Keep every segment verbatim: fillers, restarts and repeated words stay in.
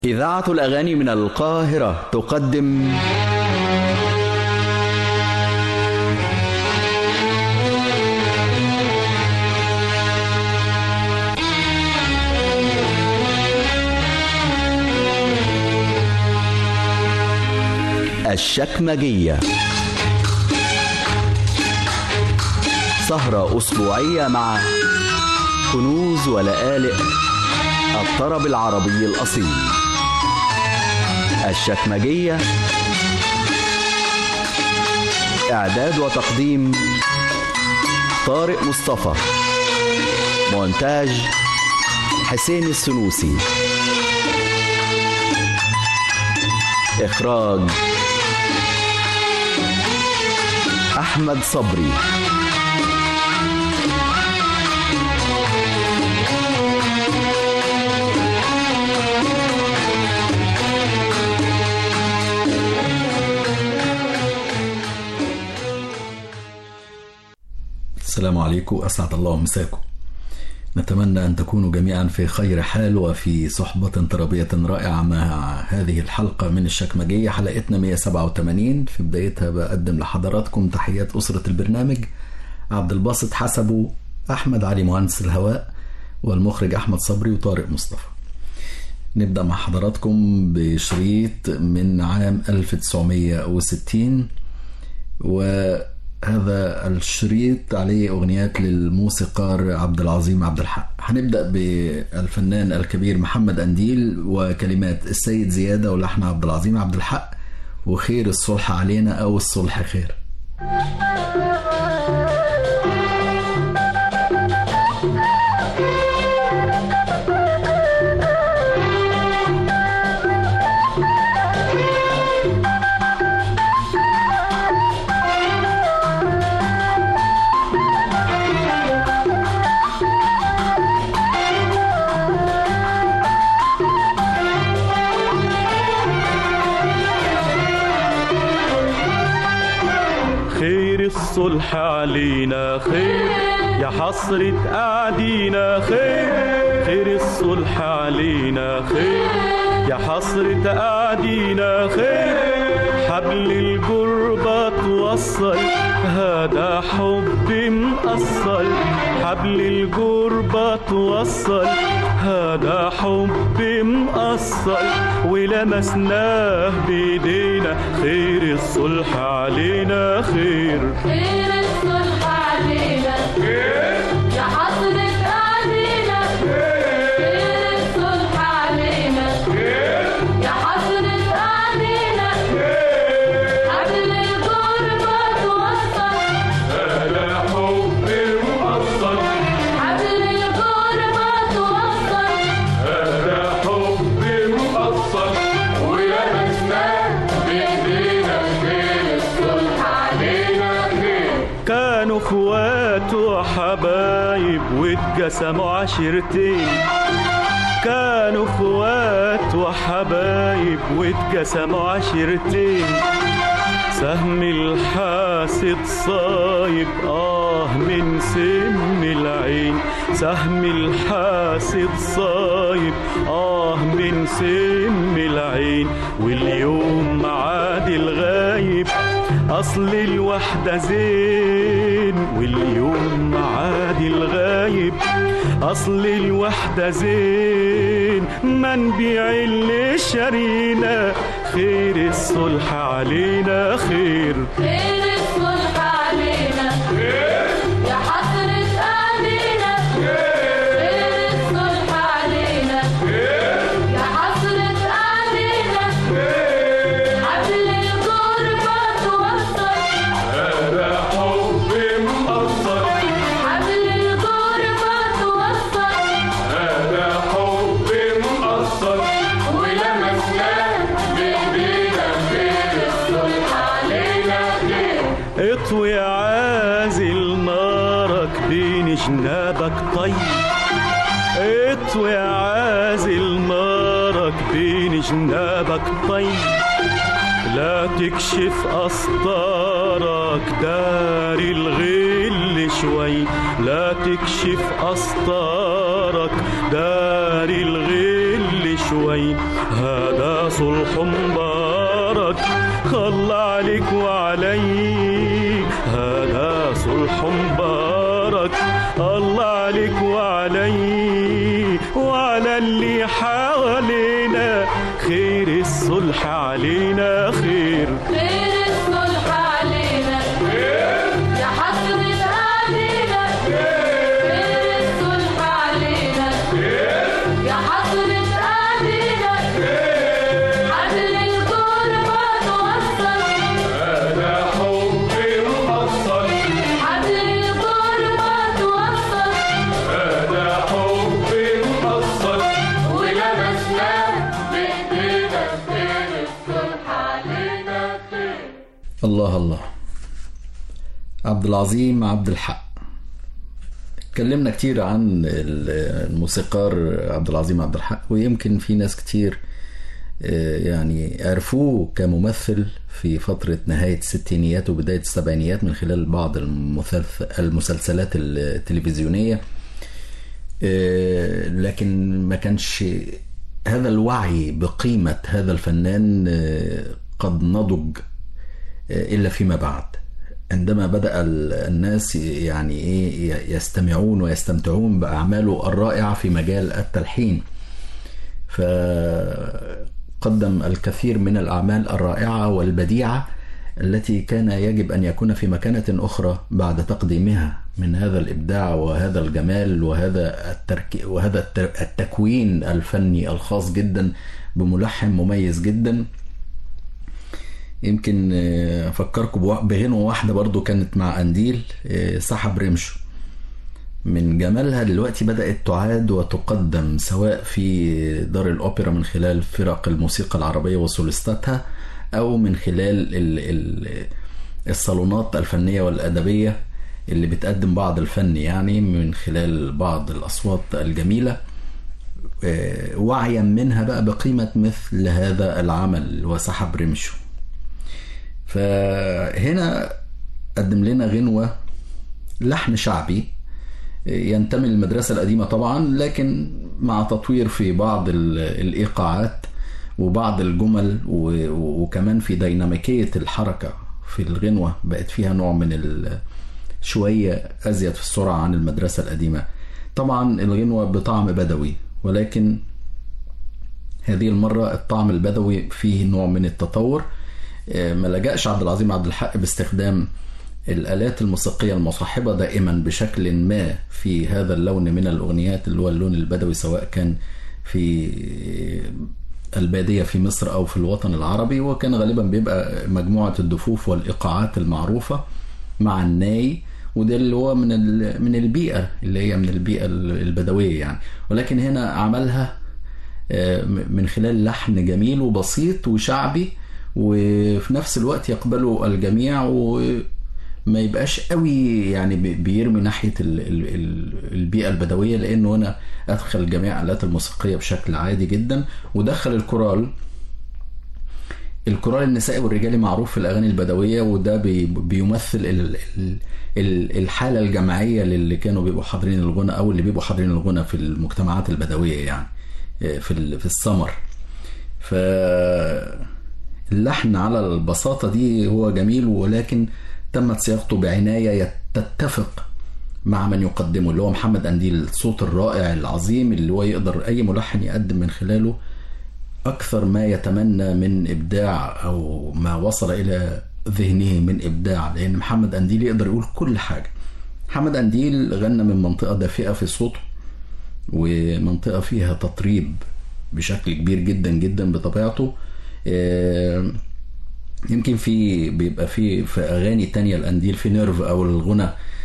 إذاعة الأغاني من القاهرة تقدم الشكمجية، سهرة أسبوعية مع كنوز ولآلئ الطرب العربي الأصيل. الشكمجية، إعداد وتقديم طارق مصطفى، مونتاج حسين السنوسي، إخراج أحمد صبري. السلام عليكم، أسعد الله مساكم. نتمنى أن تكونوا جميعا في خير حال وفي صحبة طربية رائعة مع هذه الحلقة من الشكمجية، حلقتنا مئة وسبعة وثمانين. في بدايتها بقدم لحضراتكم تحيات أسرة البرنامج: عبد الباسط حسبه، أحمد علي مهندس الهواء، والمخرج أحمد صبري وطارق مصطفى. نبدأ مع حضراتكم بشريط من عام ألف وتسعمئة وستين، وهذا الشريط عليه أغنيات للموسيقار عبد العظيم عبد الحق. هنبدأ بالفنان الكبير محمد أنديل وكلمات السيد زيادة ولحن عبد العظيم عبد الحق، وخير الصلح علينا أو الصلح خير. الصلح علينا خير، يا حسرة قاعدينا خير. خير الصلح علينا خير، يا حسرة قاعدينا خير. حبل الجربة توصل، هذا حب مقصل. حبل الجربة توصل، هذا حب مقصل. ولمسناه بيدينا، خير الصلح علينا خير. خير الصلح علينا خير، يا حسرة قاعدينا خير. خير الصلح علينا خير، يا حسرة قاعدينا خير. حبل الغربة توصل، هذا حب مقصل. حبل الغربة توصل، هذا حب مقصل. ولمسناه بإيدينا، خير الصلح علينا خير. كانوا اخوات وحبايب واتقسموا عشرتين. كانوا اخوات وحبايب واتقسموا عشرتين. سهم الحاسد صايب، آه من سم العين. سهم الحاسد صايب، آه من سم العين. واليوم معاد الغايب، أصل الوحدة زين. واليوم معاد الغايب، أصل الوحدة زين. ما نبيع اللي شرينا، خير الصلح علينا خير. خير الصلح علينا خير، يا حسرة قاعدينا خير. خير الصلح علينا خير، يا حسرة قاعدينا خير. حبل الغربة توصل، هذا حب مقصر. حبل الغربة توصل، هذا حب مقصر. ولمسناه بإيدينا، خير الصلح علينا خير. اطوي عازل نارك بين جنابك طيب. اطوي عازل نارك بين جنابك طيب. لا تكشف أسطارك، داري الغل شوي. لا تكشف أسطارك، مبارك داري الغل شوي هذا صلح مبارك الله عليك وعلي هذا صلح مبارك الله عليك وعلي وعلى اللي حوالينا خير الصلح علينا خير خير الصلح علينا يا حضرة أهلنا خير الصلح علينا يا حضرة أهلنا عدل الغربة توصل هذا حبي محصل عدل الغربة توصل هذا حبي محصل ولمسنا بإيدينا خير الصلح علينا خير. الله الله. عبد العظيم عبد الحق. اتكلمنا كتير عن الموسيقار عبد العظيم عبد الحق، ويمكن في ناس كتير يعني عرفوه كممثل في فترة نهاية الستينيات وبداية السبعينيات من خلال بعض المسلسلات التلفزيونية، لكن ما كانش هذا الوعي بقيمة هذا الفنان قد نضج إلا فيما بعد، عندما بدأ الناس يعني إيه يستمعون ويستمتعون بأعماله الرائعة في مجال التلحين. فقدم الكثير من الأعمال الرائعة والبديعة التي كان يجب أن يكون في مكانة أخرى بعد تقديمها من هذا الإبداع وهذا الجمال وهذا الترك وهذا التكوين الفني الخاص جدا بملحن مميز جدا. يمكن أفكركم بغنوة واحدة برضو كانت مع قنديل، سحب رمشه. من جمالها دلوقتي بدأت تعاد وتقدم سواء في دار الأوبرا من خلال فرق الموسيقى العربية وسوليستاتها، أو من خلال الصالونات الفنية والأدبية اللي بتقدم بعض الفن، يعني من خلال بعض الأصوات الجميلة، وعيا منها بقى بقيمة مثل هذا العمل وسحب رمشه. فهنا قدم لنا غنوة لحن شعبي ينتمي للمدرسة القديمة طبعا، لكن مع تطوير في بعض الإيقاعات وبعض الجمل، وكمان في ديناميكية الحركة في الغنوة بقت فيها نوع من شوية أزيد في السرعة عن المدرسة القديمة. طبعا الغنوة بطعم بدوي، ولكن هذه المرة الطعم البدوي فيه نوع من التطور. ما لجأش عبد العظيم عبد الحق باستخدام الآلات الموسيقية المصاحبة دائما بشكل ما في هذا اللون من الأغنيات اللي هو اللون البدوي، سواء كان في البادية في مصر أو في الوطن العربي، وكان غالبا بيبقى مجموعة الدفوف والإيقاعات المعروفة مع الناي، وده اللي هو من من البيئة اللي هي من البيئة البدوية يعني. ولكن هنا عملها من خلال لحن جميل وبسيط وشعبي، وفي نفس الوقت يقبله الجميع وما يبقاش قوي يعني بيرمي ناحية البيئة البدوية، لأنه هنا أدخل جميع الآلات الموسيقية بشكل عادي جدا، ودخل الكورال. الكورال النسائي والرجالي معروف في الأغاني البدوية، وده بيمثل الحالة الجماعية اللي كانوا بيبقوا حاضرين الغنى أو اللي بيبقوا حاضرين الغنى في المجتمعات البدوية يعني في في السمر. فاللحن على البساطة دي هو جميل، ولكن تمت صياغته بعناية تتفق مع من يقدمه اللي هو محمد قنديل، الصوت الرائع العظيم اللي هو يقدر أي ملحن يقدم من خلاله أكثر ما يتمنى من إبداع أو ما وصل إلى ذهنه من إبداع، لأن محمد قنديل يقدر يقول كل حاجة. محمد قنديل غنى من منطقة دافئة في صوته، ومنطقة فيها تطريب بشكل كبير جدا جدا بطبيعته. يمكن في بيبقى في في أغاني تانية القنديل في نيرف أو الغنى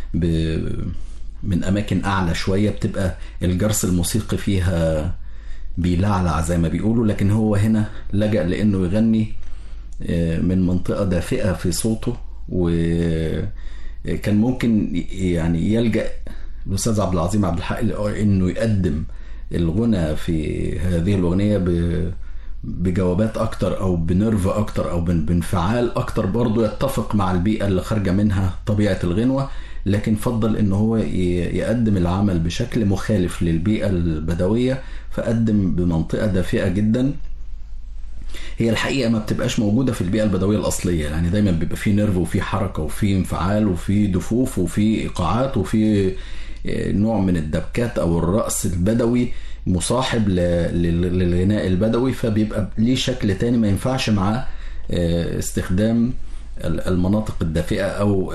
من أماكن أعلى شوية، بتبقى الجرس الموسيقي فيها بيلعلع زي ما بيقولوا، لكن هو هنا لجأ لأنه يغني من منطقة دافئة في صوته، وكان ممكن يعني يلجأ الأستاذ عبد العظيم عبد الحق إنه يقدم الغنى في هذه الأغنية بجوابات أكتر أو بنرف أكتر أو بانفعال أكتر، برضو يتفق مع البيئة اللي خارجة منها طبيعة الغنوة. لكن فضل ان هو يقدم العمل بشكل مخالف للبيئة البدوية، فقدم بمنطقة دافئة جدا. هي الحقيقة ما بتبقاش موجودة في البيئة البدوية الأصلية، يعني دايما بيبقى فيه نيرف وفيه حركة وفيه انفعال وفيه دفوف وفيه إيقاعات وفيه نوع من الدبكات أو الرقص البدوي مصاحب للغناء البدوي، فبيبقى ليه شكل تاني ما ينفعش مع استخدام المناطق الدافئة أو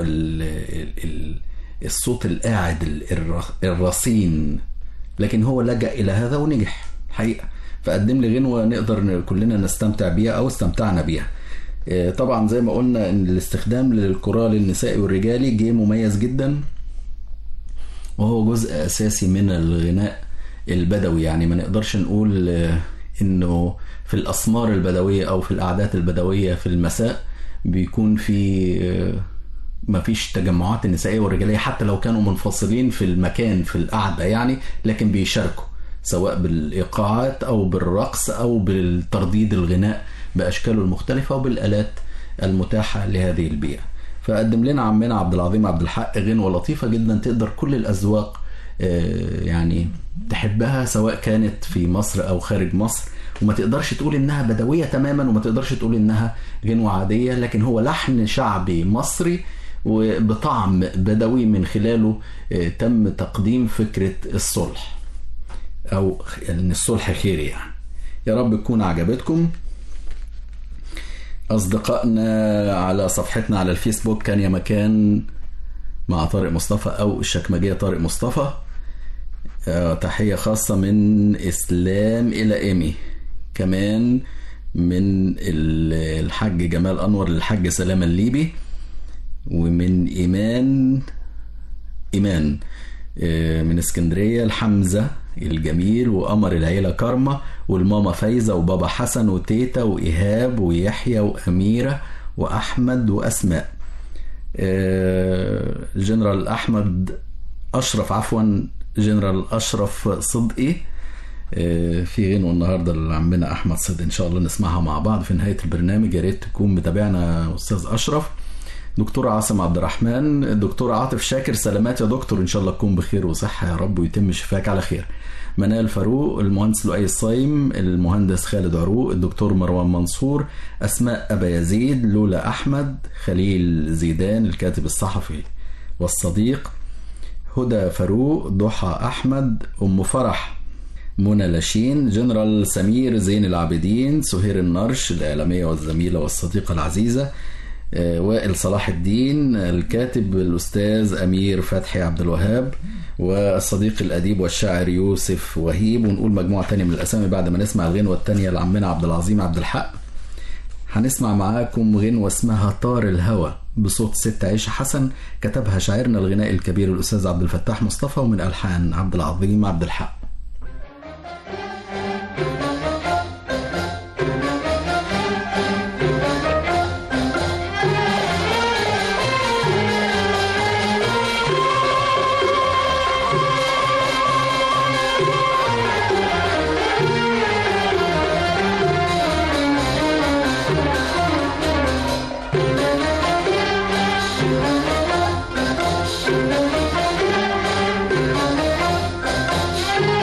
الصوت القاعد الرصين. لكن هو لجأ إلى هذا ونجح حقيقة، فقدم لي غنوة نقدر كلنا نستمتع بيها أو استمتعنا بيها. طبعا زي ما قلنا إن الاستخدام للكورال النسائي والرجالي جه مميز جدا، وهو جزء أساسي من الغناء البدوي. يعني ما نقدرش نقول إنه في الأسمار البدوية أو في القعدات البدوية في المساء بيكون في ما فيش تجمعات النسائية والرجالية، حتى لو كانوا منفصلين في المكان في القعدة يعني، لكن بيشاركوا سواء بالإيقاعات أو بالرقص أو بالترديد الغناء بأشكاله المختلفة وبالآلات المتاحة لهذه البيئة. فقدم لنا عمنا عبد العظيم عبد الحق غنوة لطيفة جدا تقدر كل الأذواق يعني تحبها، سواء كانت في مصر أو خارج مصر، وما تقدرش تقول إنها بدوية تماما وما تقدرش تقول إنها غنوة عادية، لكن هو لحن شعبي مصري وبطعم بدوي من خلاله تم تقديم فكرة الصلح أو إن الصلح خير يعني. يا رب تكون عجبتكم. أصدقائنا على صفحتنا على الفيسبوك كان يا مكان مع طارق مصطفى أو الشكمجية طارق مصطفى. تحية خاصة من إسلام إلى إيمي، كمان من الحاج جمال أنور للحاج سلام الليبي، ومن إيمان إيمان من اسكندرية الحمزة الجميل، وقمر العيلة كارما، والماما فايزة، وبابا حسن، وتيتا، وإيهاب، ويحيى، وأميرة، وأحمد، وأسماء. جنرال أحمد أشرف عفوا جنرال أشرف صدقي. في غنوة النهاردة اللي عمنا أحمد صدقي إن شاء الله نسمعها مع بعض في نهاية البرنامج، يا ريت تكون متابعنا أستاذ أشرف. دكتور عاصم عبد الرحمن، الدكتور عاطف شاكر، سلامات يا دكتور، إن شاء الله تكون بخير وصحة يا رب ويتم شفاك على خير. منال فاروق، المهندس لؤي الصايم، المهندس خالد عروق، الدكتور مروان منصور، أسماء أبا يزيد، لولا أحمد، خليل زيدان الكاتب الصحفي والصديق، هدى فاروق، ضحى أحمد، أم فرح، منى لاشين، جنرال سمير زين العابدين، سهير النرش الإعلامية والزميلة والصديقة العزيزة، وائل صلاح الدين، الكاتب الأستاذ أمير فتحي عبد الوهاب، والصديق الأديب والشاعر يوسف وهيب. ونقول مجموعة تانية من الأسامي بعد ما نسمع الغنوة التانية لعمنا عبد العظيم عبد الحق. هنسمع معاكم غنوة اسمها طار الهوى بصوت ست عيشة حسن، كتبها شاعرنا الغناء الكبير الأستاذ عبد الفتاح مصطفى، ومن ألحان عبد العظيم عبد الحق. Thank you.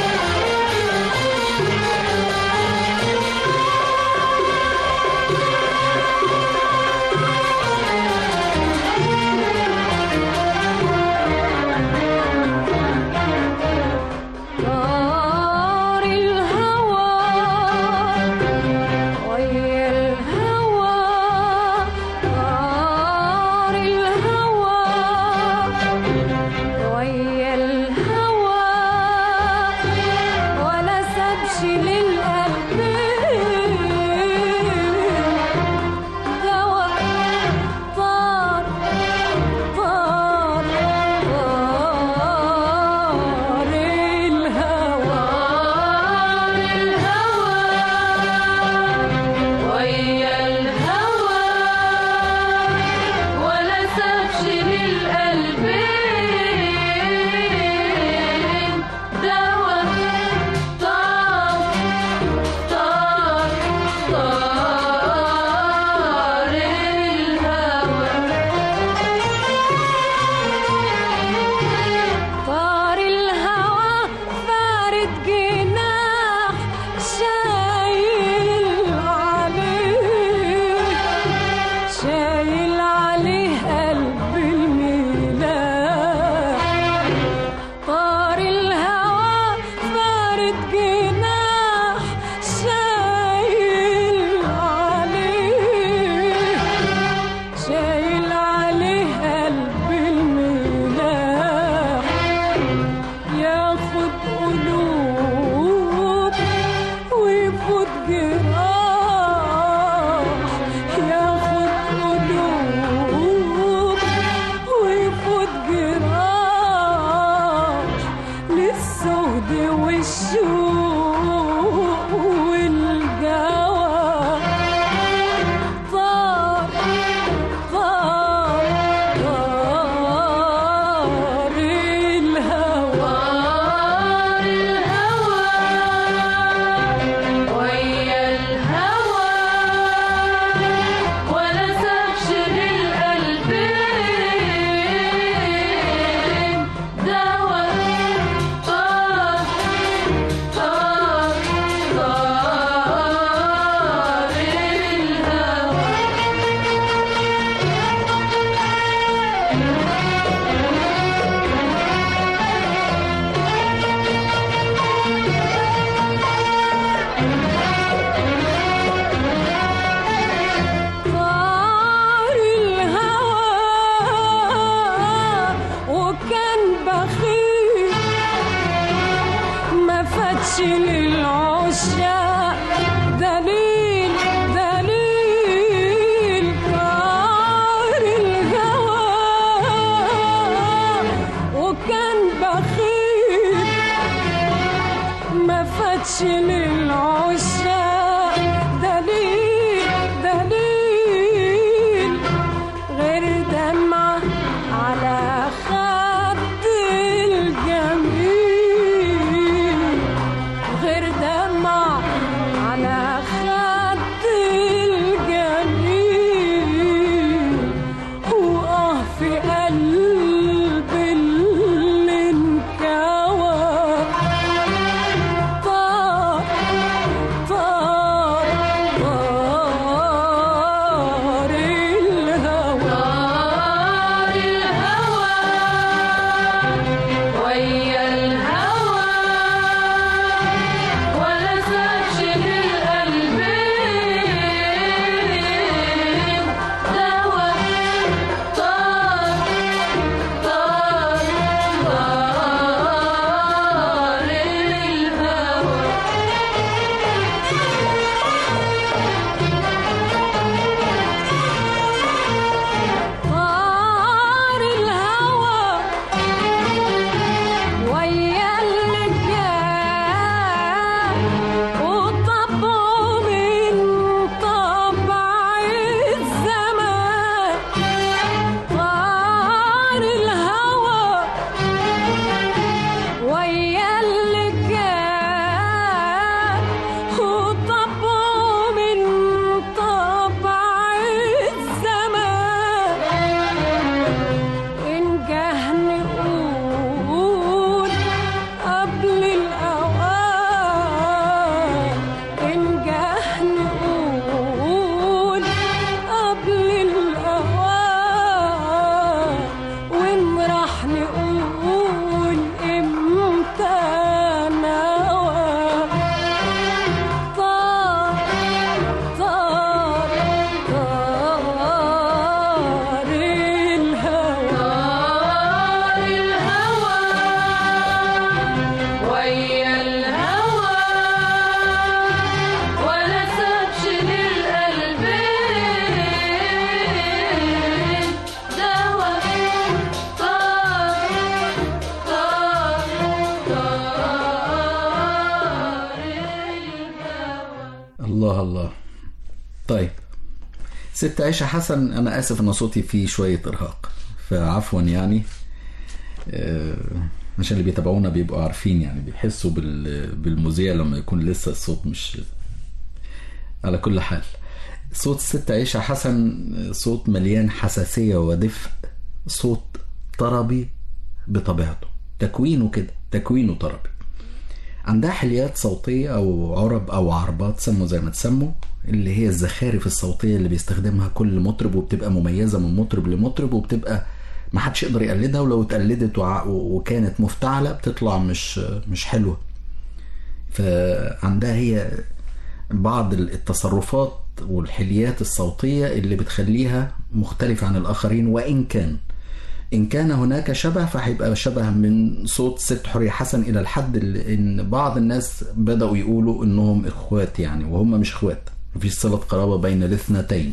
طيب ست عيشة حسن، أنا آسف إن صوتي فيه شوية إرهاق، فعفوا يعني، آه، عشان اللي بيتابعونا بيبقوا عارفين يعني، بيحسوا بال- بالمذيع لما يكون لسه الصوت مش على كل حال. صوت ست عيشة حسن صوت مليان حساسية ودفء، صوت طربي بطبيعته، تكوينه كده، تكوينه طربي. عندها حليات صوتية أو عرب أو عربات، سموا زي ما تسموا، اللي هي الزخارف الصوتية اللي بيستخدمها كل مطرب، وبتبقى مميزة من مطرب لمطرب، وبتبقى ما حدش يقدر يقلدها، ولو اتقلدت وع- وكانت مفتعلة بتطلع مش مش حلوة. فعندها هي بعض التصرفات والحليات الصوتية اللي بتخليها مختلفة عن الآخرين، وإن كان إن كان هناك شبه فهيبقى شبه من صوت ست حورية حسن إلى الحد اللي إن بعض الناس بدأوا يقولوا إنهم إخوات يعني، وهم مش إخوات، مفيش صلة قرابة بين الاثنتين.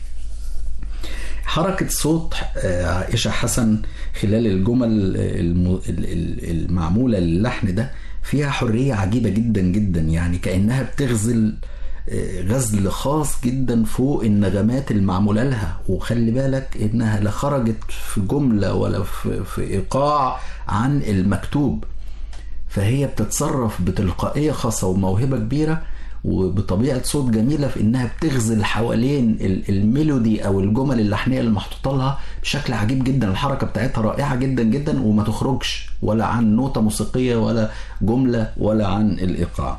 حركة صوت عائشة حسن خلال الجمل الم- ال- ال- المعمولة للحن ده فيها حرية عجيبة جدا جدا، يعني كأنها بتغزل غزل خاص جدا فوق النغمات المعمولة لها. وخلي بالك انها لا خرجت في جملة ولا في, في ايقاع عن المكتوب، فهي بتتصرف بتلقائية خاصة وموهبة كبيرة وبطبيعة صوت جميلة في انها بتغزل حوالين ال- الميلودي او الجمل اللحنية اللي محطوطة لها بشكل عجيب جدا. الحركة بتاعتها رائعة جدا جدا، وما تخرجش ولا عن نوتة موسيقية ولا جملة ولا عن الايقاع.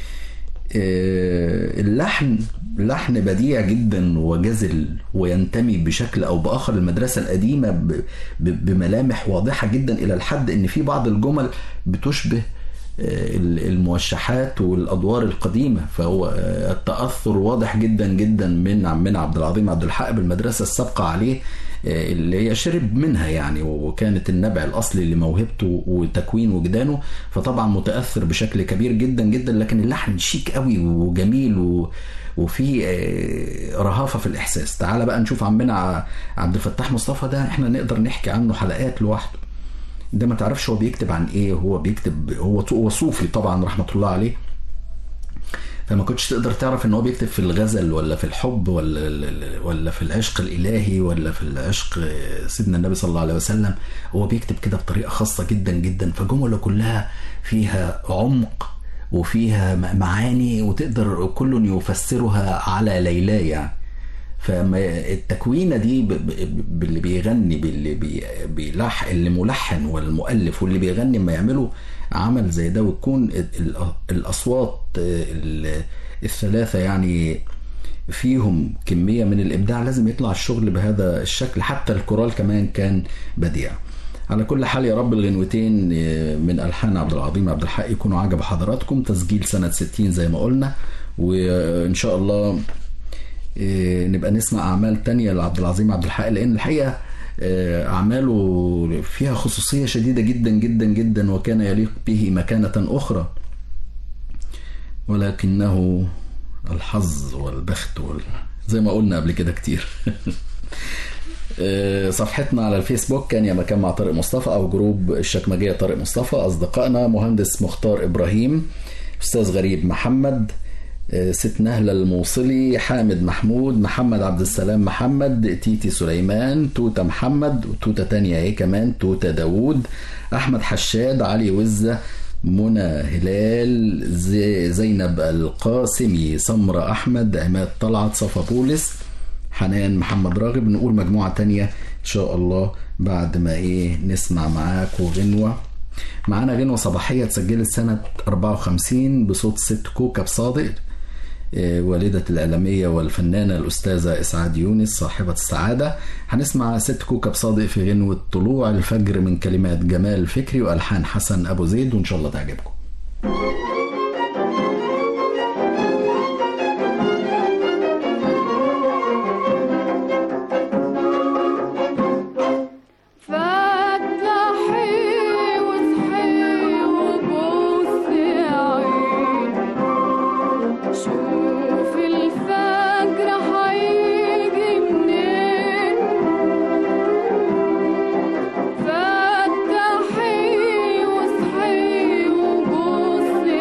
اللحن لحن بديع جدا وجزل، وينتمي بشكل او باخر للمدرسه القديمه ب- ب- بملامح واضحه جدا، الى الحد ان في بعض الجمل بتشبه الموشحات والادوار القديمه. فهو التاثر واضح جدا جدا من من عبد العظيم عبد الحق بالمدرسه السابقه عليه، اللي هي شرب منها يعني، وكانت النبع الاصلي لموهبته وتكوين وجدانه، فطبعا متاثر بشكل كبير جدا جدا. لكن اللحن شيك قوي وجميل و وفي رهافه في الاحساس. تعال بقى نشوف عمنا عبد الفتاح مصطفى ده، احنا نقدر نحكي عنه حلقات لوحده. ده ما تعرفش هو بيكتب عن ايه، هو بيكتب هو هو صوفي طبعا رحمه الله عليه، فما كنتش تقدر تعرف ان هو بيكتب في الغزل ولا في الحب ولا ولا في العشق الالهي ولا في العشق سيدنا النبي صلى الله عليه وسلم. هو بيكتب كده بطريقه خاصه جدا جدا، فجمله كلها فيها عمق وفيها معاني، وتقدر كل يفسرها على ليلاه يعني. فالتكوينه دي باللي بيغني باللي بيلح اللي ملحن والمؤلف واللي بيغني ما يعملوا عمل زي ده، وتكون الاصوات الثلاثه يعني فيهم كميه من الابداع، لازم يطلع الشغل بهذا الشكل. حتى الكورال كمان كان بديع. على كل حال يا رب الغنوتين من ألحان عبد العظيم عبد الحق يكونوا عجب حضراتكم. تسجيل سنة ستين زي ما قلنا، وإن شاء الله نبقى نسمع أعمال تانية لعبد العظيم عبد الحق، لأن الحقيقة أعماله فيها خصوصية شديدة جدا جدا جدا، وكان يليق به مكانة أخرى، ولكنه الحظ والبخت وال... زي ما قلنا قبل كده كتير. صفحتنا على الفيسبوك كان يا مكان مع طارق مصطفى، أو جروب الشكمجية طارق مصطفى. أصدقائنا مهندس مختار إبراهيم، أستاذ غريب محمد، ست نهلة الموصلي، حامد محمود، محمد عبد السلام محمد، تيتي سليمان، توتة محمد، وتوتة تانية ايه كمان، توتة داود، أحمد حشاد، علي وزة، منى هلال، زي زينب القاسمي، سمرة أحمد، عماد طلعت، صفا بولس، حنان محمد راغب. نقول مجموعة تانية إن شاء الله بعد ما إيه نسمع معاكم غنوة. معانا غنوة صباحية اتسجلت سنة أربعة وخمسين بصوت ست كوكب صادق، والدة الإعلامية والفنانة الأستاذة إسعاد يونس صاحبة السعادة. هنسمع ست كوكب صادق في غنوة طلوع الفجر من كلمات جمال فكري وألحان حسن أبو زيد، وإن شاء الله تعجبكم. فتحي واصحي وبصي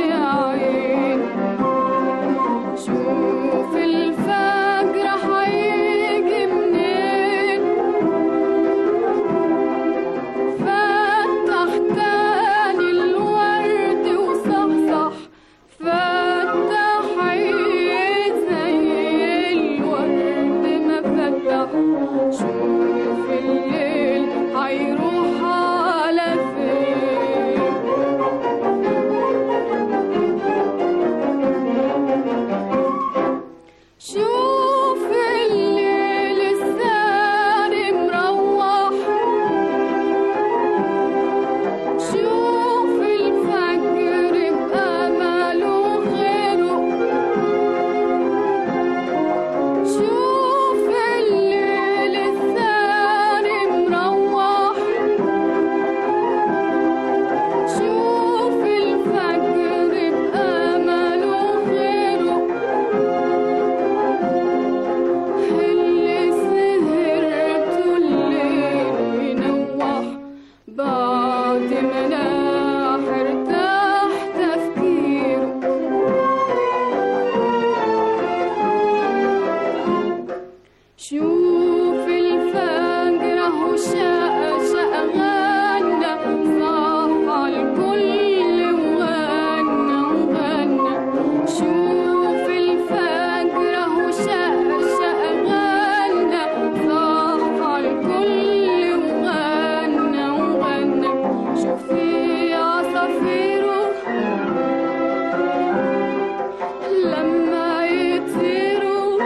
شوف الليل هيروح على فين. شوف الليل الساري مروح، شوف الفجر بأمله غيره، شوف الليل الساري مروح، شوف الفجر بأمله غيره. اللي سهرته الليل ينوح بعد ما ناح ارتاح تفكيره. شوف الفجر اهو شق شق غنى، صاح عالكل وغنى وغنى. شوف الفجر اهو شق شق غنى، صاح عالكل وغنى وغنى. شوفي عصافيره لما يطيروا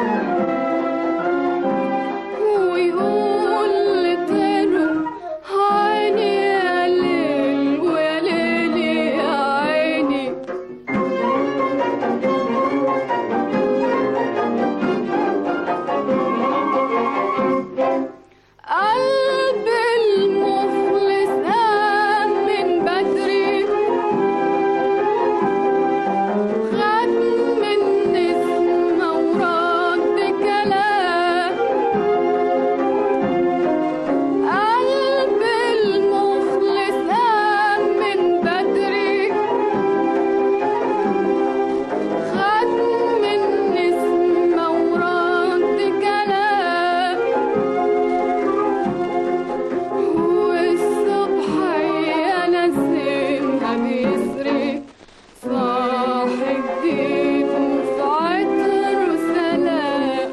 ويقول لطيره عيني يا ليل ويا ليلي يا عيني. قلب المخلص قام من بدري، خد من نسمة ورد كلام. قلب المخلص قام من بدري، خد من نسمة ورد كلام. والصبح يا نسيمها بيسري، صاح جديد وفي عطره سلام.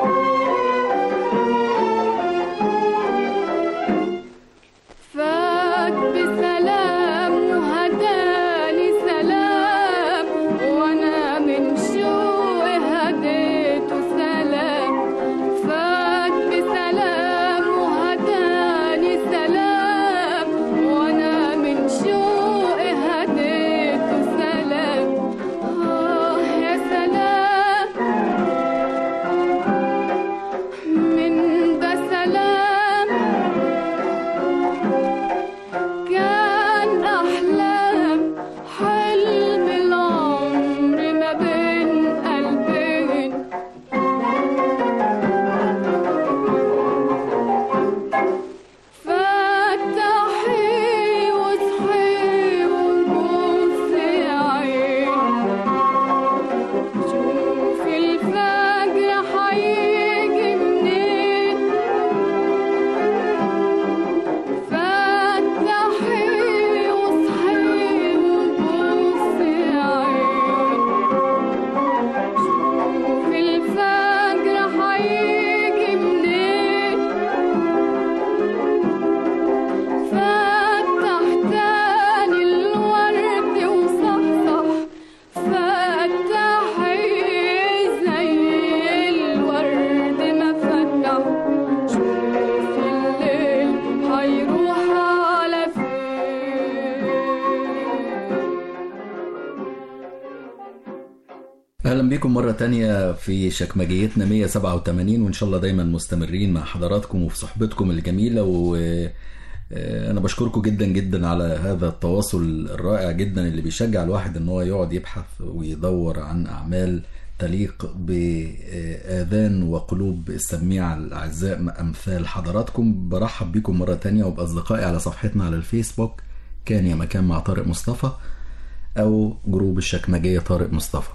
فات بسلام وهداني سلام، وانا من شوقي هديته سلام. فات بسلام وهداني سلام، وانا من شوقي هديته سلام. آه يا سلام من ده سلام، كان أحلام حلم العمر ما بين قلبين. فتحي واصحي وبصي يا عين، شوفي الفجر هيجي منين. فتحي واصحي وبصي يا عين، شوفي الفجر هيجي منين. فتح تاني الورد وصحصح، فتحي زي الورد ما فتح. شوفي الليل هيروح على فين. أهلا بكم مرة تانية في شكمجيتنا مية وسبعة وثمانين، وإن شاء الله دايما مستمرين مع حضراتكم وفي صحبتكم الجميلة. وأنا بشكركم جدا جدا على هذا التواصل الرائع جدا اللي بيشجع الواحد إن هو يقعد يبحث ويدور عن أعمال تليق بآذان وقلوب السميع الأعزاء أمثال حضراتكم. برحب بكم مرة تانية وبأصدقائي على صفحتنا على الفيسبوك كان يا مكان مع طارق مصطفى، أو جروب الشكمجية طارق مصطفى.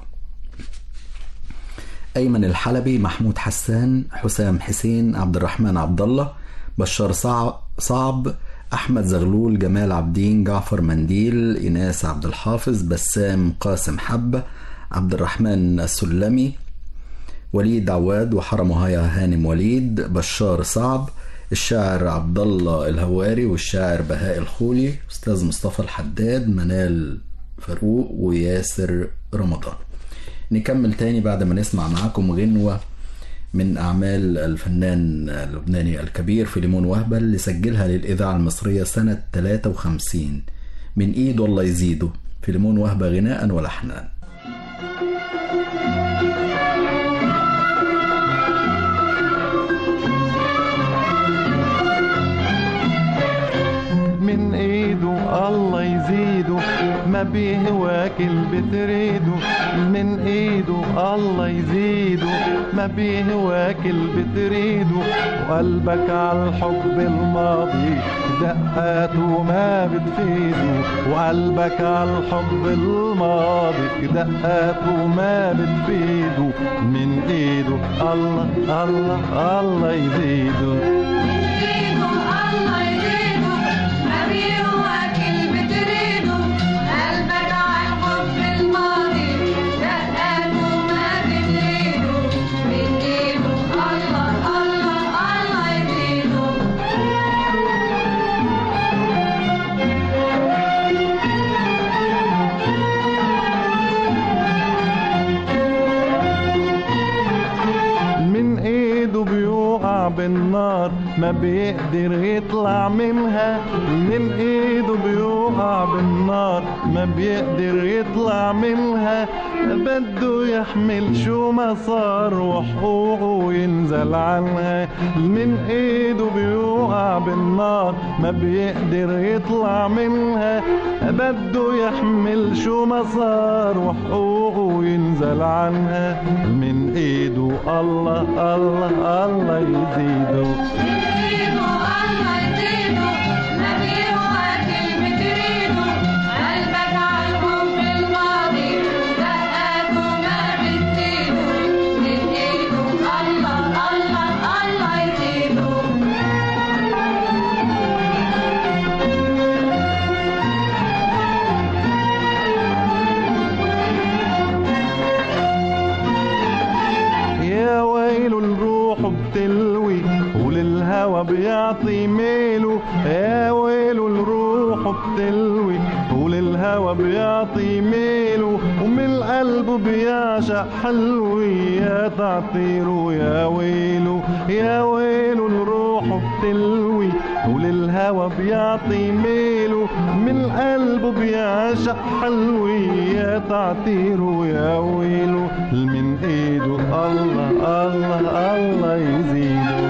أيمن الحلبي، محمود حسان، حسام حسين، عبد الرحمن عبد الله، بشار صعب، أحمد زغلول، جمال عبدين، جعفر منديل، إناس عبد الحافظ، بسام قاسم حبة، عبد الرحمن السلمي، وليد عواد وحرمه هيا هانم وليد، بشار صعب، الشاعر عبد الله الهواري والشاعر بهاء الخولي، أستاذ مصطفى الحداد، منال فاروق وياسر رمضان. نكمل تاني بعد ما نسمع معاكم غنوة من أعمال الفنان اللبناني الكبير فيليمون وهبة اللي سجلها للإذاعة المصرية سنة ثلاثة وخمسين، من إيد والله يزيده. فيليمون وهبة غناء ولحنا. من ايده الله يزيده ما بيهواك اللي بتريده، من ايده الله يزيده ما بيهواك اللي بتريده، وقلبك على الحب الماضي دقاته ما بتفيده، وقلبك على الحب الماضي دقاته ما بتفيده، من ايده الله الله الله يزيده. بالنار ما بيقدر يطلع منها، من ايده بيوقع بالنار ما بيقدر يطلع منها، بده يحمل شو ما صار وحقوقه ينزل عنها، من ايده بيوقع بالنار ما بيقدر يطلع منها، بده يحمل شو ما صار وحقوقه ينزل عنها، من ايده الله الله الله يزيده. بتلوي وللهوى بيعطي ميله، يا ويله الروح بتلوي وللهوى بيعطي ميله، ومن القلب بيعشق حلوي يا تعطيره، يا ويله يا ويله الروح بتلوي وللهوى بيعطي ميله، من القلب بيعشق حلوي يا تعطيره، يا ويله من ايده الله الله الله يزيده.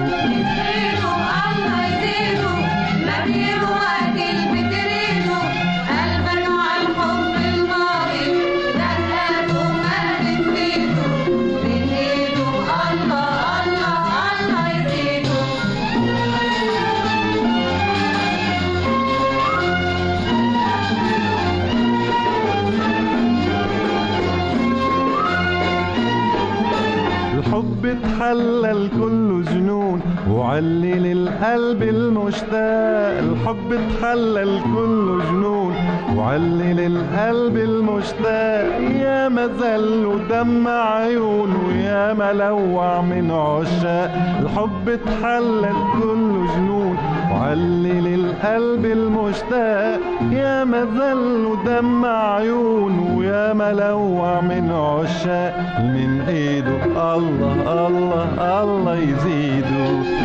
الحب تحلل كله جنون وعلل القلب المشتاق، الحب تحلل كله جنون وعلل القلب المشتاق، يا مزل ودمع عيون ويا ملوع من عشاق، الحب تحلل كله جنون وعلل القلب المشتاق، يا مزل ودمع عيون ويا ملوع من عشاق، من ايده الله الله الله يزيده.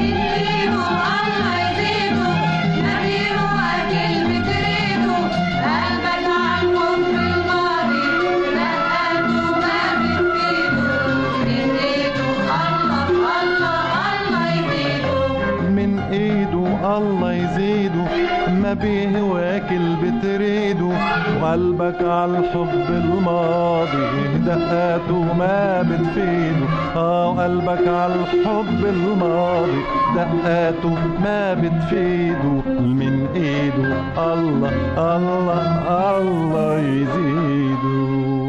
الله يزيده ما بيهواك اللي بتريده، وقلبك على الحب الماضي دقاته ما بتفيده، اه وقلبك على الحب الماضي دقاته ما بتفيده، من ايده الله الله الله يزيده.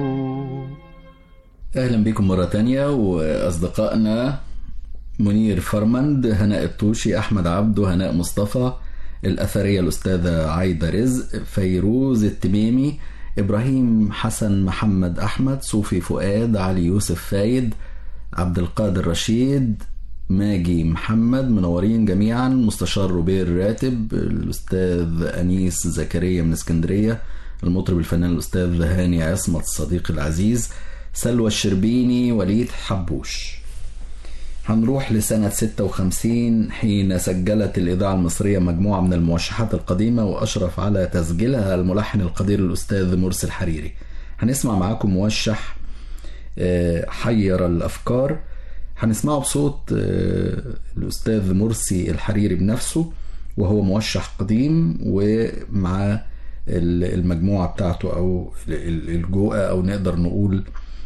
اهلا بكم مرة تانية واصدقائنا منير فرمند، هناء الطوشي، أحمد عبده، هناء مصطفى، الأثرية الأستاذة عايدة رزق، فيروز التميمي، إبراهيم حسن محمد أحمد، صوفي فؤاد، علي يوسف فايد، عبد القادر رشيد، ماجي محمد، منورين جميعا. مستشار روبير راتب، الأستاذ أنيس زكريا من اسكندرية، المطرب الفنان الأستاذ هاني عصمت الصديق العزيز، سلوى الشربيني، وليد حبوش. هنروح لسنة ستة وخمسين حين سجلت الإذاعة المصرية مجموعة من الموشحات القديمة، وأشرف على تسجيلها الملحن القدير الأستاذ مرسي الحريري. هنسمع معاكم موشح حير الأفكار، هنسمعه بصوت الأستاذ مرسي الحريري بنفسه، وهو موشح قديم ومع المجموعة بتاعته أو الجوءة، أو نقدر نقول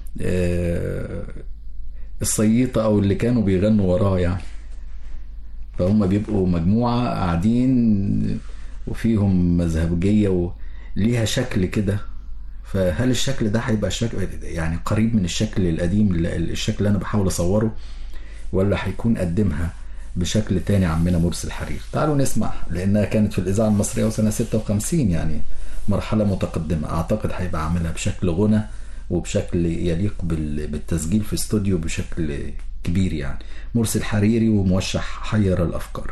الصييطة أو اللي كانوا بيغنوا وراه يعني. فهم بيبقوا مجموعة قاعدين وفيهم مذهبجية وليها شكل كده. فهل الشكل ده هيبقى شكل يعني قريب من الشكل القديم، الشكل اللي أنا بحاول أصوره، ولا هيكون قدمها بشكل تاني عمنا مرسي الحريري؟ تعالوا نسمع، لأنها كانت في الإذاعة المصرية وسنة ستة وخمسين، يعني مرحلة متقدمة. أعتقد هيبقى عاملها بشكل غنى وبشكل يليق بالتسجيل في استوديو بشكل كبير يعني. مرسي الحريري وموشح حير الأفكار.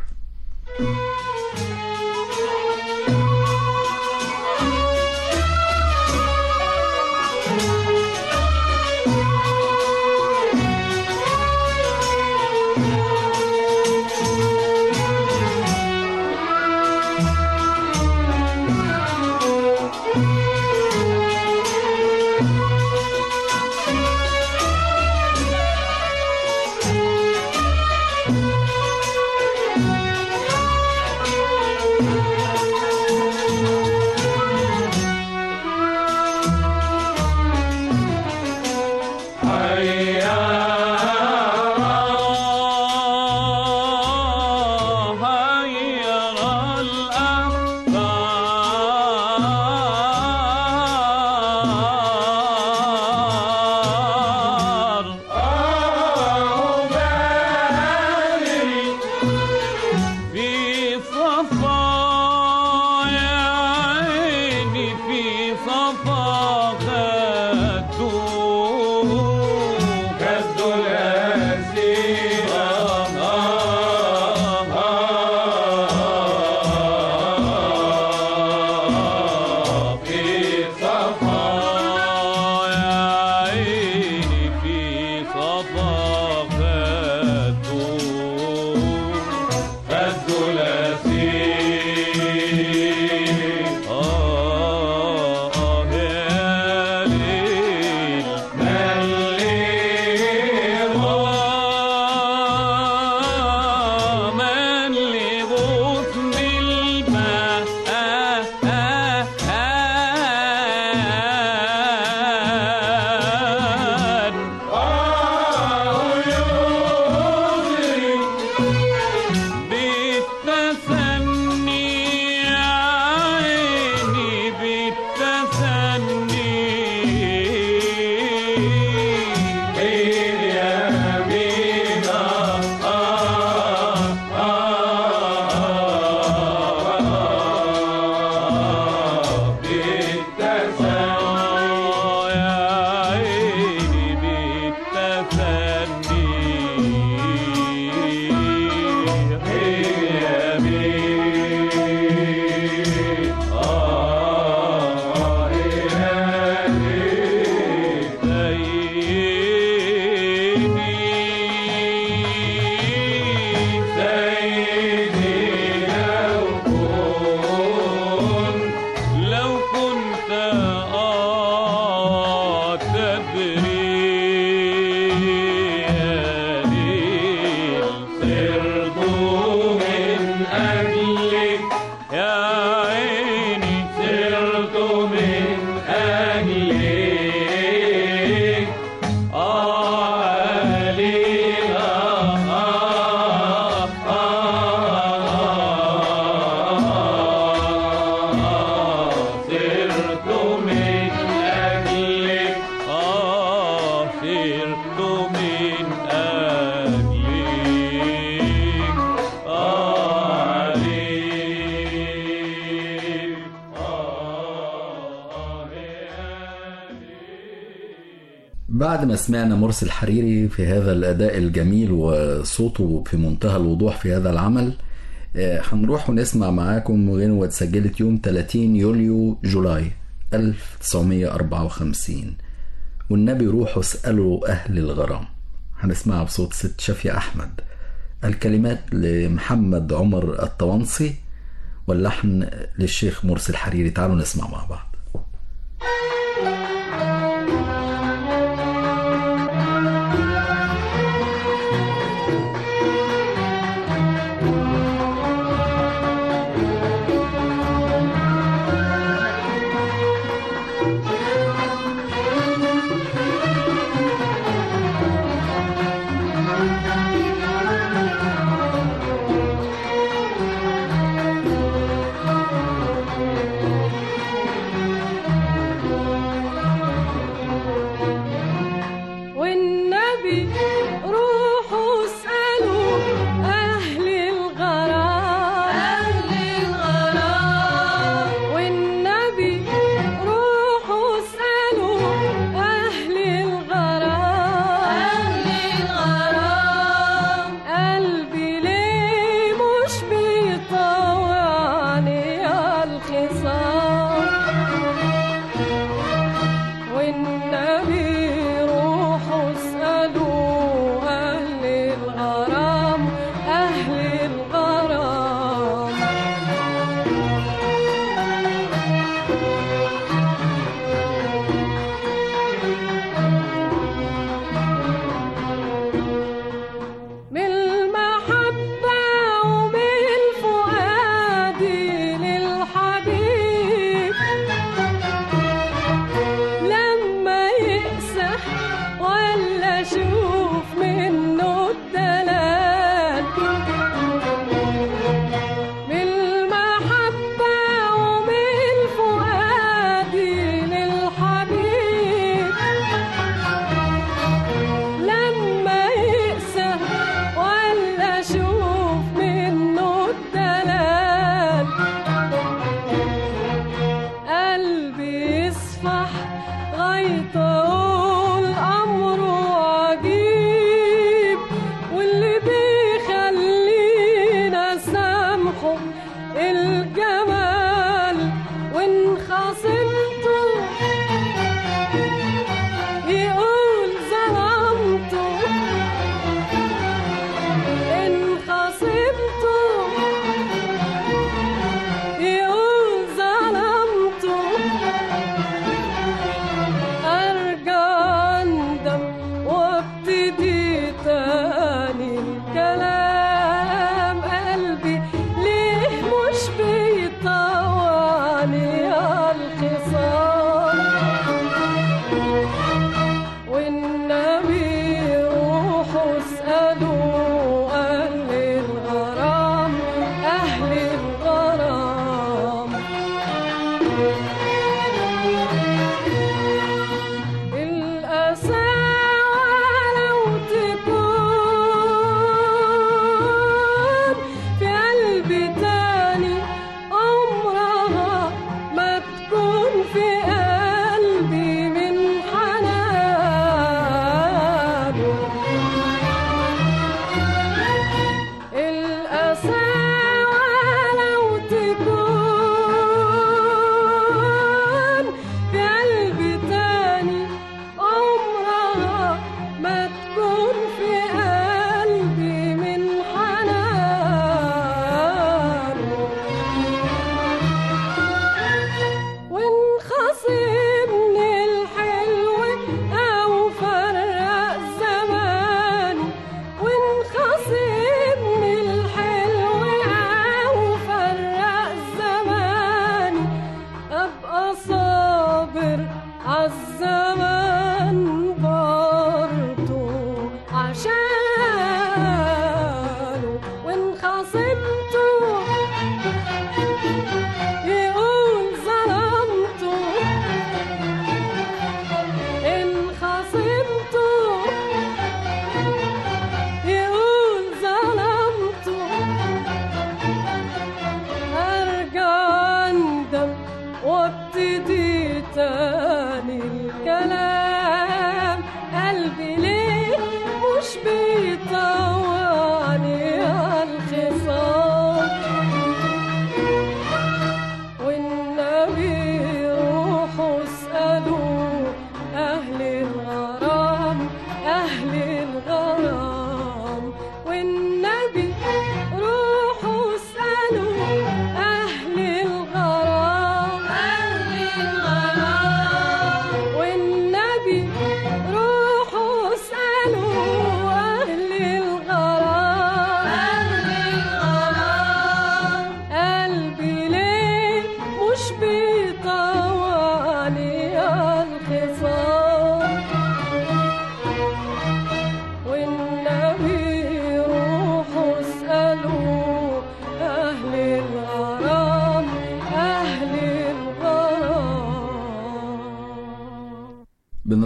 وبعد ما سمعنا مرسي الحريري في هذا الأداء الجميل وصوته في منتهى الوضوح في هذا العمل، هنروح ونسمع معاكم غنوة اتسجلت يوم ثلاثين يوليو جولاي ألف وتسعمية وأربعة وخمسين، والنبي روحوا اسألوا أهل الغرام. هنسمعها بصوت ست شافية أحمد، الكلمات لمحمد عمر الطوانسي واللحن للشيخ مرسي الحريري. تعالوا نسمع مع بعض.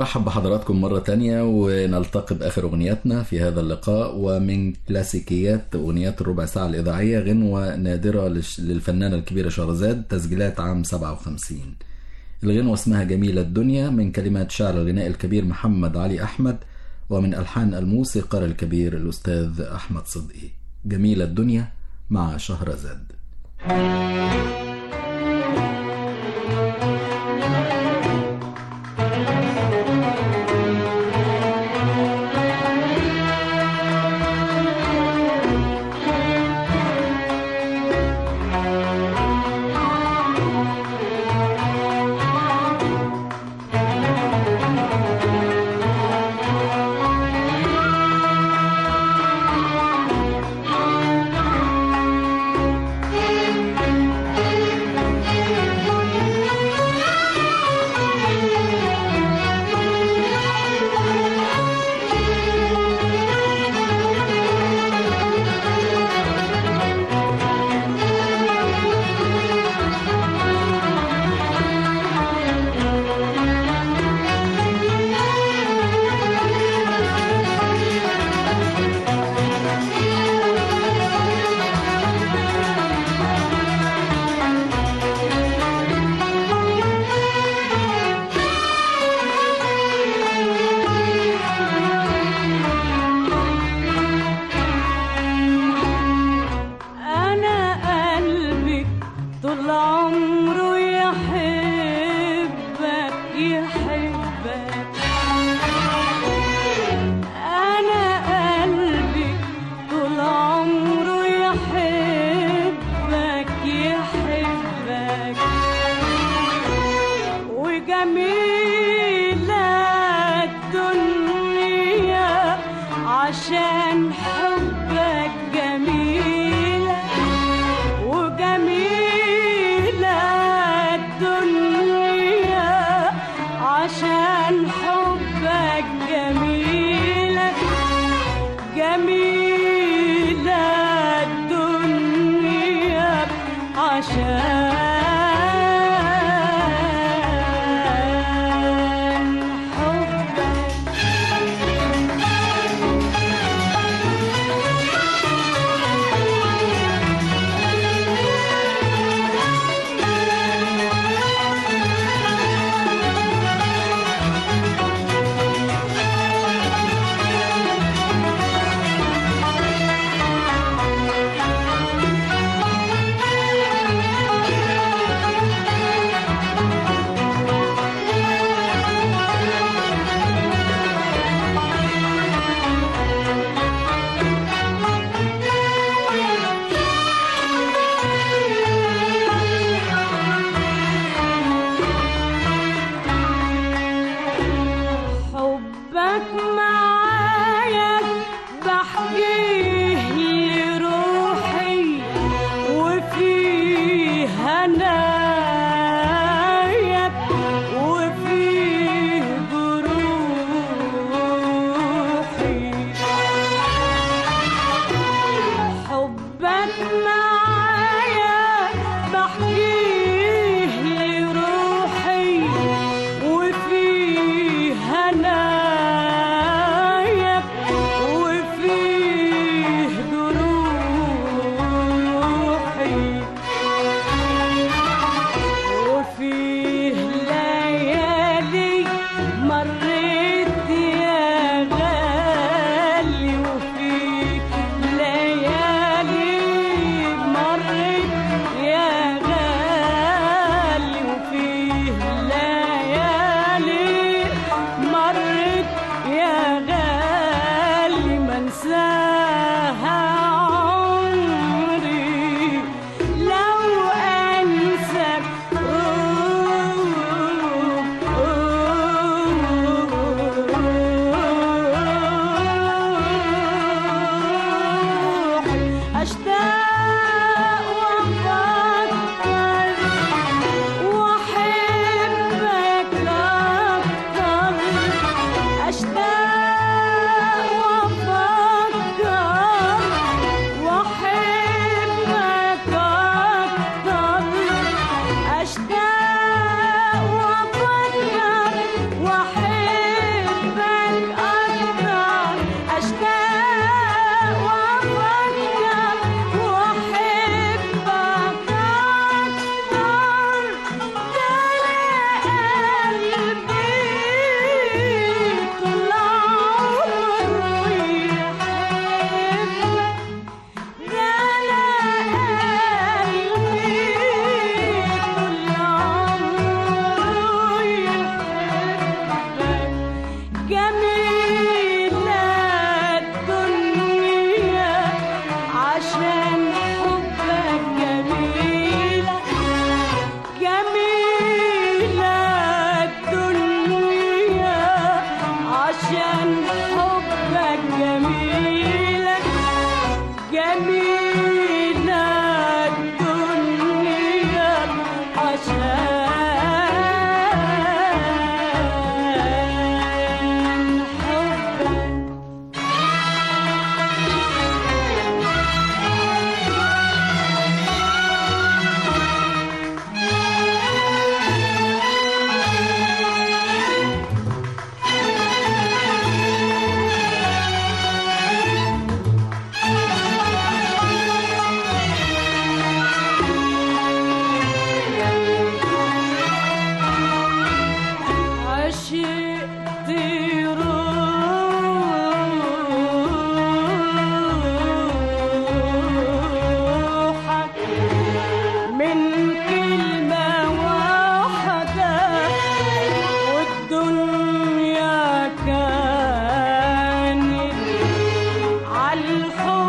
بنرحب بحضراتكم مرة تانية ونلتقي بآخر أغنياتنا في هذا اللقاء، ومن كلاسيكيات أغنيات الربع ساعة الإذاعية غنوة نادرة للفنانة الكبيرة شهرزاد، تسجيلات عام سبعة وخمسين. الغنوة اسمها جميلة الدنيا، من كلمات شاعر الغناء الكبير محمد علي أحمد، ومن ألحان الموسيقار الكبير الأستاذ أحمد صدقي. جميلة الدنيا مع شهرزاد. Thank you.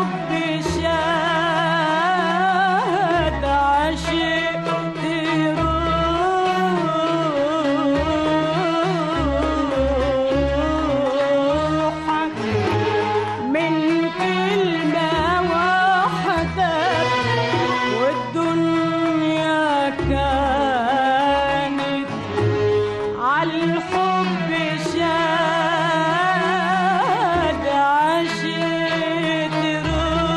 الحب شاد عشت روحك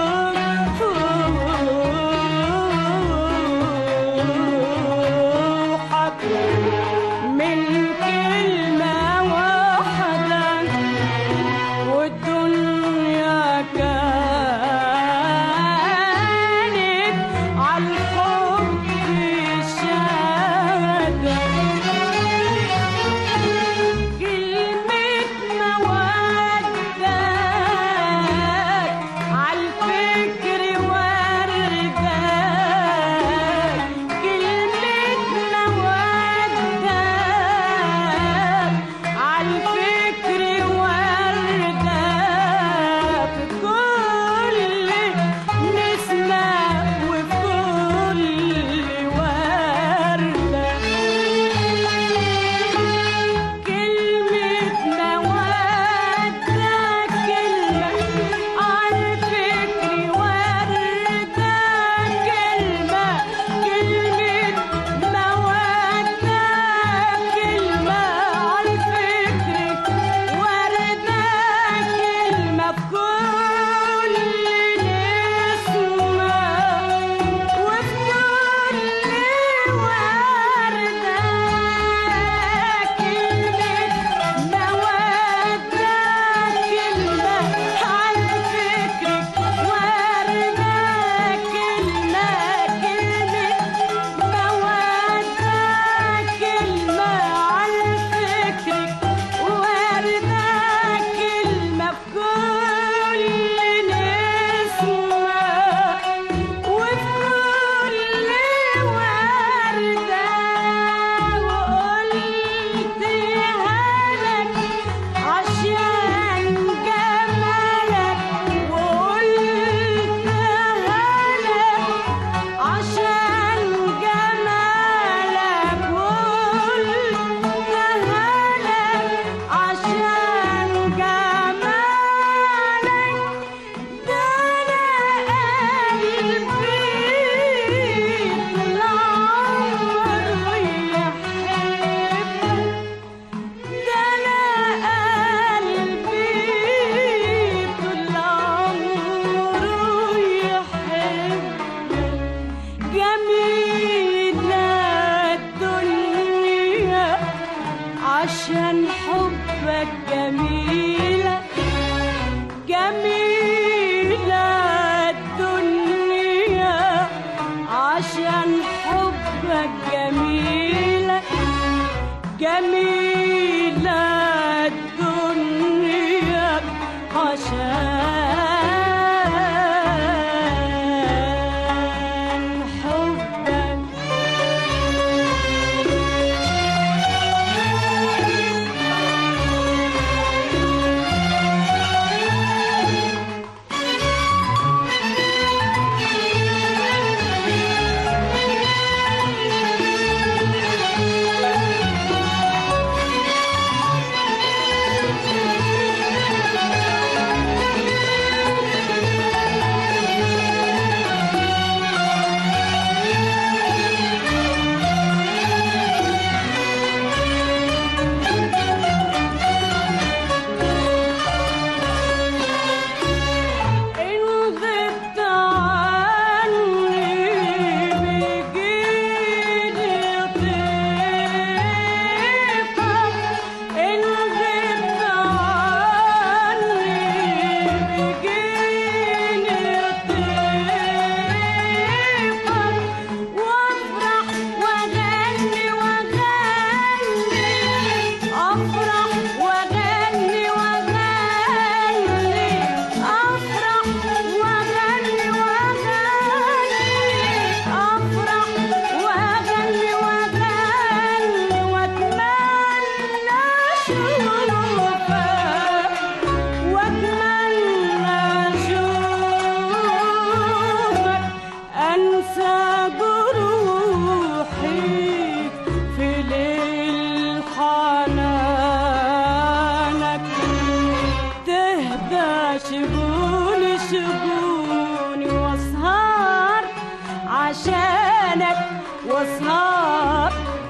عشانك واسهر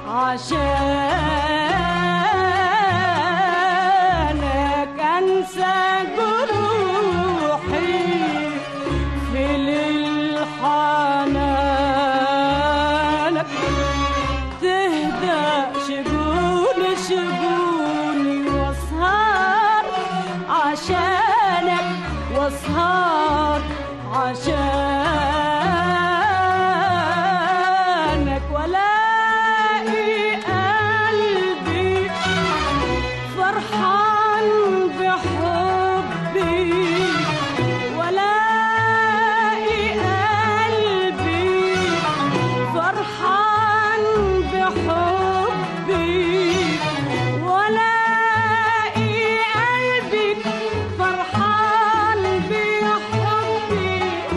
عشانك انسى جروحي في ليل حنانك تهدى شجوني شجوني واسهر عشانك واسهر عشانك ولاقي قلبي فرحان بحبي ولاقي قلبي فرحان بحبي ولاقي قلبي فرحان بحبي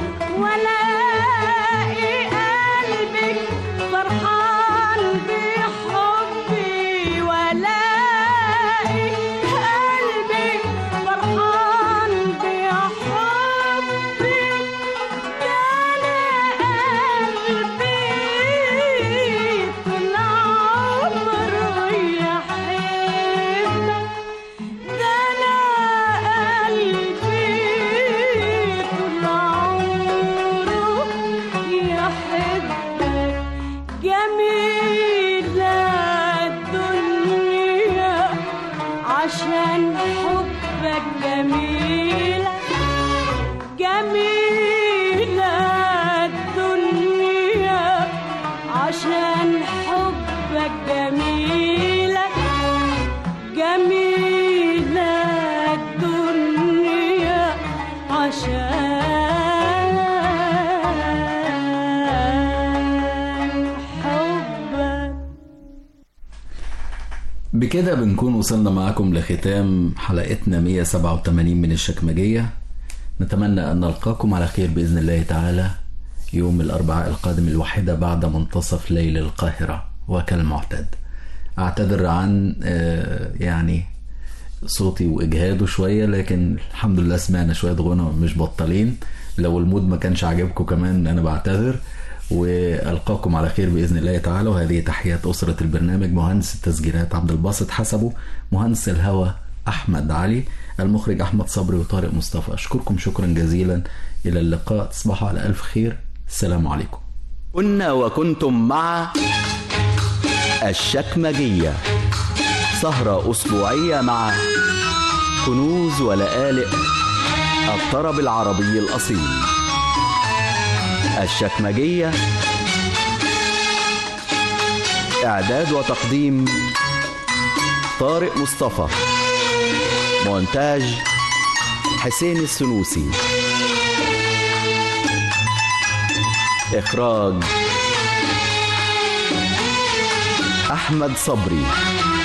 ولاقي قلبي فرحان بحبي ولاقي قلبي فرحان بحبي كان قلبي طول عمره يحبك ده أنا قلبي طول عمره يحبك جميلة الدنيا عشان حبك جميلة جميلة الدنيا عشان حبك جميلة جميلة الدنيا عشان حبك. بكده بنكون وصلنا معاكم لختام حلقتنا مية وسبعة وثمانين من الشكمجية. نتمنى أن نلقاكم على خير بإذن الله تعالى يوم الأربعاء القادم الواحدة بعد منتصف ليل القاهرة وكالمعتاد. أعتذر عن آه، يعني صوتي وإجهاده شوية، لكن الحمد لله سمعنا شوية غنى مش بطلين. لو المود ما كانش عاجبكم كمان أنا بعتذر، وألقاكم على خير بإذن الله تعالى. وهذه تحيات أسرة البرنامج، مهندس التسجيلات عبد الباسط حسبه، مهندس الهوى أحمد علي، المخرج أحمد صبري وطارق مصطفى. أشكركم شكرا جزيلا، إلى اللقاء، تصبحوا على ألف خير، السلام عليكم. كنا وكنتم مع الشكمجية، سهرة أسبوعية مع كنوز ولآلئ الطرب العربي الأصيل. الشكمجية، إعداد وتقديم طارق مصطفى، مونتاج حسين السنوسي، إخراج أحمد صبري.